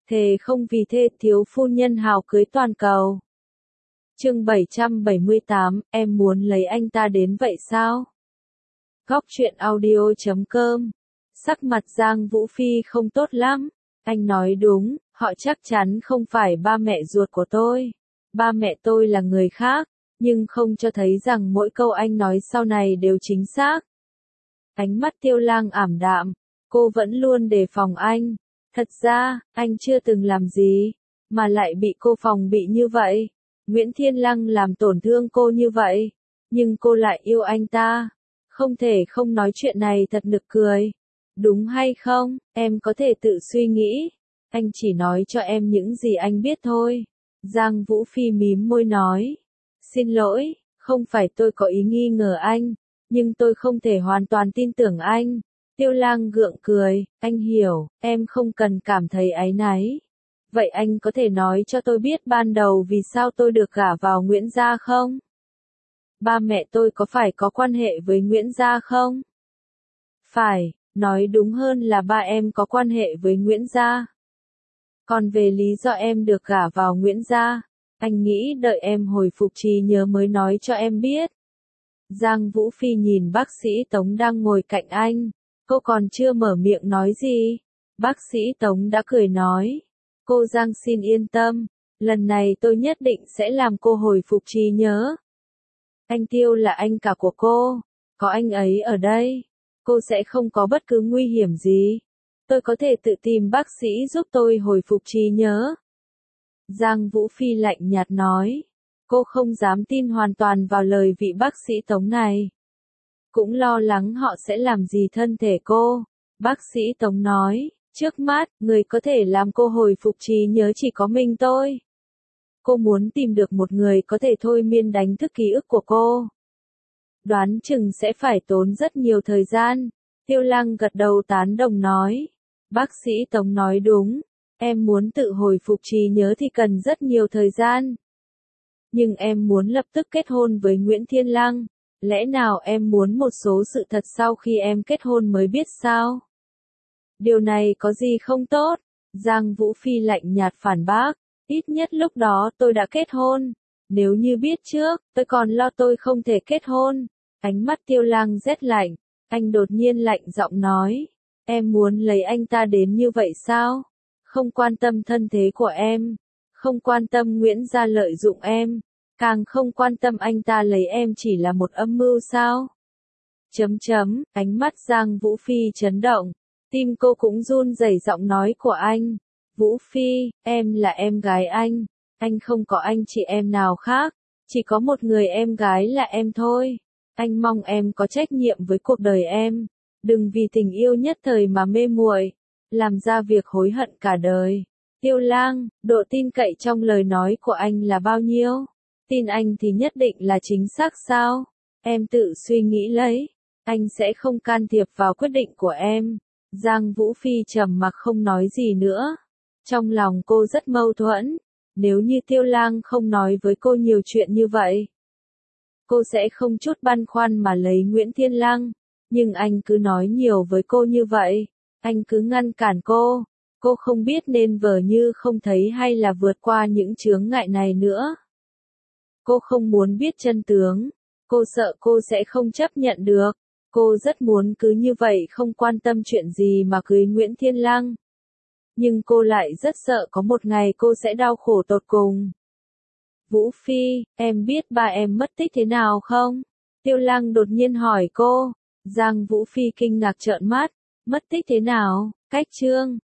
Thề không vì thê thiếu phu nhân hào cưới toàn cầu. Chương 778, em muốn lấy anh ta đến vậy sao? Góc truyện audio.com. Sắc mặt Giang Vũ Phi không tốt lắm. Anh nói đúng, họ chắc chắn không phải ba mẹ ruột của tôi. Ba mẹ tôi là người khác, nhưng không cho thấy rằng mỗi câu anh nói sau này đều chính xác. Ánh mắt Tiêu Lang ảm đạm, cô vẫn luôn đề phòng anh. Thật ra, anh chưa từng làm gì, mà lại bị cô phòng bị như vậy. Nguyễn Thiên Lăng làm tổn thương cô như vậy, nhưng cô lại yêu anh ta. Không thể không nói chuyện này thật nực cười. Đúng hay không, em có thể tự suy nghĩ. Anh chỉ nói cho em những gì anh biết thôi. Giang Vũ Phi mím môi nói. Xin lỗi, không phải tôi có ý nghi ngờ anh, nhưng tôi không thể hoàn toàn tin tưởng anh. Tiêu Lang gượng cười, anh hiểu, em không cần cảm thấy áy náy. Vậy anh có thể nói cho tôi biết ban đầu vì sao tôi được gả vào Nguyễn gia không? Ba mẹ tôi có phải có quan hệ với Nguyễn gia không? Phải, nói đúng hơn là ba em có quan hệ với Nguyễn gia. Còn về lý do em được gả vào Nguyễn gia, anh nghĩ đợi em hồi phục trí nhớ mới nói cho em biết. Giang Vũ Phi nhìn bác sĩ Tống đang ngồi cạnh anh. Cô còn chưa mở miệng nói gì. Bác sĩ Tống đã cười nói. Cô Giang xin yên tâm. Lần này tôi nhất định sẽ làm cô hồi phục trí nhớ. Anh Tiêu là anh cả của cô. Có anh ấy ở đây, cô sẽ không có bất cứ nguy hiểm gì. Tôi có thể tự tìm bác sĩ giúp tôi hồi phục trí nhớ. Giang Vũ Phi lạnh nhạt nói. Cô không dám tin hoàn toàn vào lời vị bác sĩ Tống này. Cũng lo lắng họ sẽ làm gì thân thể cô. Bác sĩ Tống nói, trước mắt, người có thể làm cô hồi phục trí nhớ chỉ có mình tôi. Cô muốn tìm được một người có thể thôi miên đánh thức ký ức của cô. Đoán chừng sẽ phải tốn rất nhiều thời gian. Tiêu Lang gật đầu tán đồng nói. Bác sĩ Tống nói đúng, em muốn tự hồi phục trí nhớ thì cần rất nhiều thời gian. Nhưng em muốn lập tức kết hôn với Nguyễn Thiên Lăng. Lẽ nào em muốn một số sự thật sau khi em kết hôn mới biết sao? Điều này có gì không tốt? Giang Vũ Phi lạnh nhạt phản bác. Ít nhất lúc đó tôi đã kết hôn. Nếu như biết trước, tôi còn lo tôi không thể kết hôn. Ánh mắt Tiêu Lang rét lạnh. Anh đột nhiên lạnh giọng nói. Em muốn lấy anh ta đến như vậy sao? Không quan tâm thân thế của em. Không quan tâm Nguyễn gia lợi dụng em. Càng không quan tâm anh ta lấy em chỉ là một âm mưu sao? Ánh mắt Giang Vũ Phi chấn động. Tim cô cũng run rẩy giọng nói của anh. Vũ Phi, em là em gái anh không có anh chị em nào khác. Chỉ có một người em gái là em thôi. Anh mong em có trách nhiệm với cuộc đời em. Đừng vì tình yêu nhất thời mà mê muội, làm ra việc hối hận cả đời. Tiêu Lang, độ tin cậy trong lời nói của anh là bao nhiêu? Tin anh thì nhất định là chính xác sao? Em tự suy nghĩ lấy. Anh sẽ không can thiệp vào quyết định của em. Giang Vũ Phi trầm mặc không nói gì nữa. Trong lòng cô rất mâu thuẫn. Nếu như Tiêu Lang không nói với cô nhiều chuyện như vậy, cô sẽ không chút băn khoăn mà lấy Nguyễn Thiên Lăng. Nhưng anh cứ nói nhiều với cô như vậy. Anh cứ ngăn cản cô. Cô không biết nên vờ như không thấy hay là vượt qua những chướng ngại này nữa. Cô không muốn biết chân tướng. Cô sợ cô sẽ không chấp nhận được. Cô rất muốn cứ như vậy không quan tâm chuyện gì mà cưới Nguyễn Thiên Lăng. Nhưng cô lại rất sợ có một ngày cô sẽ đau khổ tột cùng. Vũ Phi, em biết ba em mất tích thế nào không? Tiêu Lang đột nhiên hỏi cô. Giang Vũ Phi kinh ngạc trợn mắt. Mất tích thế nào? Cách Trương,